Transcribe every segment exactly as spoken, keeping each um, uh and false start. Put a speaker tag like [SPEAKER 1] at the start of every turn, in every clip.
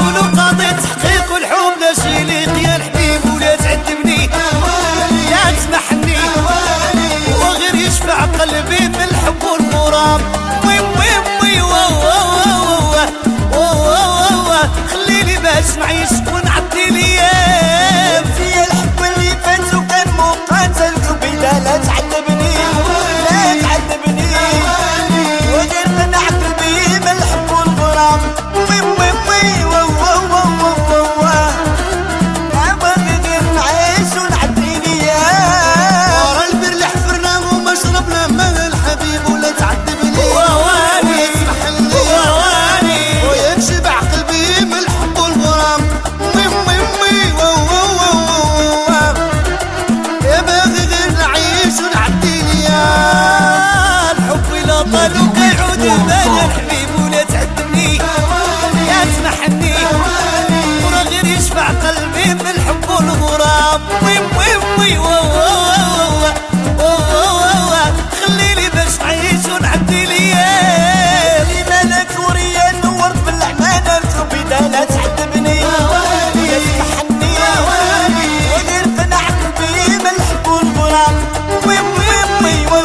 [SPEAKER 1] نقولوا قاضي تحقيق الحب لا شيليق يا الحبيب ولا تعذبني لا تسمحني وغير يشفع قلبي من الحب والغرام وي وي وي خليني باش نعيش ونعدي الايام
[SPEAKER 2] في الحب اللي فات وكان مقاتل قلبي لا لا تعذبني لا تعذبني وغير قنع قلبي من الحب والغرام وي وي وي ابغي غير نعيش ونعدي الايام
[SPEAKER 3] ورا البر اللي حفرناه وما شربنا ماء الحبيب ولا تعذبني
[SPEAKER 1] وواني
[SPEAKER 3] وواني وينشبع قلبي من الحب والغرام وي وي وي يا باغي غير نعيش ونعدي الايام
[SPEAKER 1] الحب لا طال وكيعود بال الحبيب ولا تعذبني يا تسمحني ورا غير يشفع قلبي من الحب والغرام وي وي وي خليني باش نعيش ونعدي الايام
[SPEAKER 2] لي مالك وريا نورت بالعمانة قلبي لا لا تعذبني يا تسمحني وغير قنع قلبي من الحب والغرام وي وي وي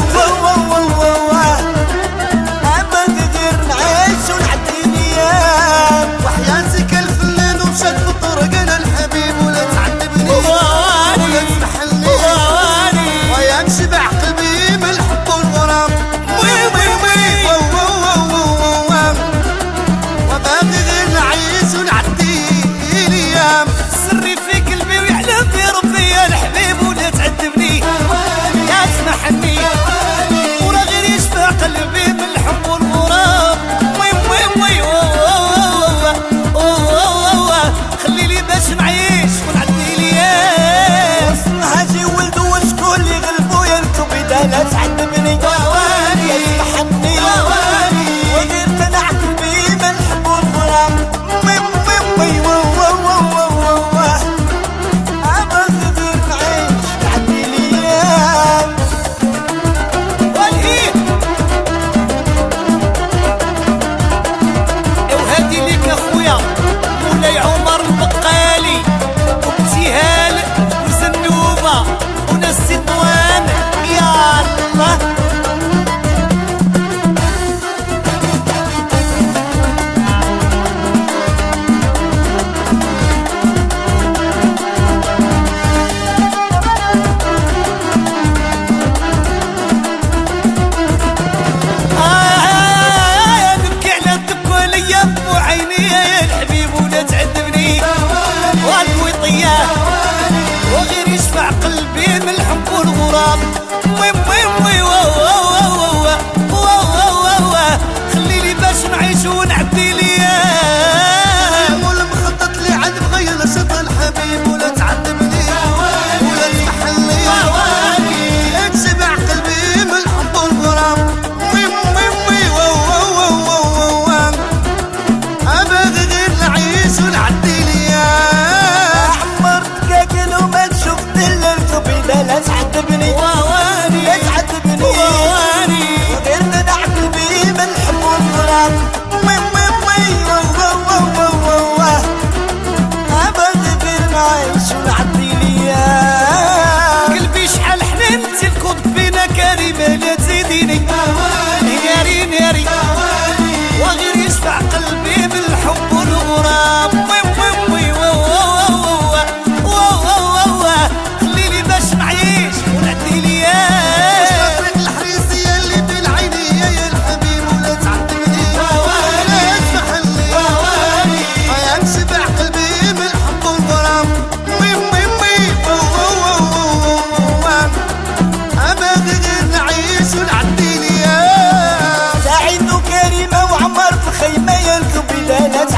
[SPEAKER 2] ابغي غير نعيش ونعدي الايام
[SPEAKER 3] وحياتك الفنان ومشات في الطرق انا الحبيب ولا تعذبني ولا تسمحلي وينشبع قلبي من الحب والغرام وي وي وي وباغي غير نعيش ونعدي الايام
[SPEAKER 1] سري في قلبي ويعلم في ربي يا الحبيب ولا تعذبني يا تسمحني ورا غير يشفع قلبي من الحب والغرام وي وي وي خليني باش نعيش ونعدي الايام
[SPEAKER 2] هاجي ولد وشكون اللي غلبو يا الكوبي لا لا تعذبني يا تسمحني وغير قنع قلبي من الحب والغرام وي وي وي ابغي غير نعيش نعدي الايام
[SPEAKER 1] والهي وهادي ليك اخويا مولاي عمر البقالي وابتهال وزنوبه وناس تطوان يا الله آه نبكي على الدكولية وعيني يا الحبيب ولا تعذبني والقويطية وغير يشفع قلبي من الحب والغرام وي وي وي خليني باش نعيش ونعدي الايام
[SPEAKER 3] والمخطط لي عاد بغير نشط الحبيب ولا تعذبني ولا تسمحلي ينشبع قلبي من الحب والغرام وي وي وي ابغي غير نعيش ونعدي الايام
[SPEAKER 2] عمرت كاكل وما شفت الا الكوبي لا لا تعذبني لا تعذبني وغير قنع قلبي من الحب والغرام وي وي وي ابغي غير نعيش ونعدي الايام
[SPEAKER 1] قلبي شحال حنان انت الكود بينا كريمه لا تزيديني ناري ناري وغير يشفع قلبي بالحب والغرام وي وي وي خليني باش نعيش ونعدي الايام
[SPEAKER 3] طريق الحريصيه اللي بين عيني يا الحبيب ولا تعذبني ولا تسمحلي ينشبع قلبي من الحب والغرام وي وي وي ابغي غير نعيش ونعدي الايام
[SPEAKER 2] سعيد وكريمه وعمر في خيمه يا الكوبي لا لا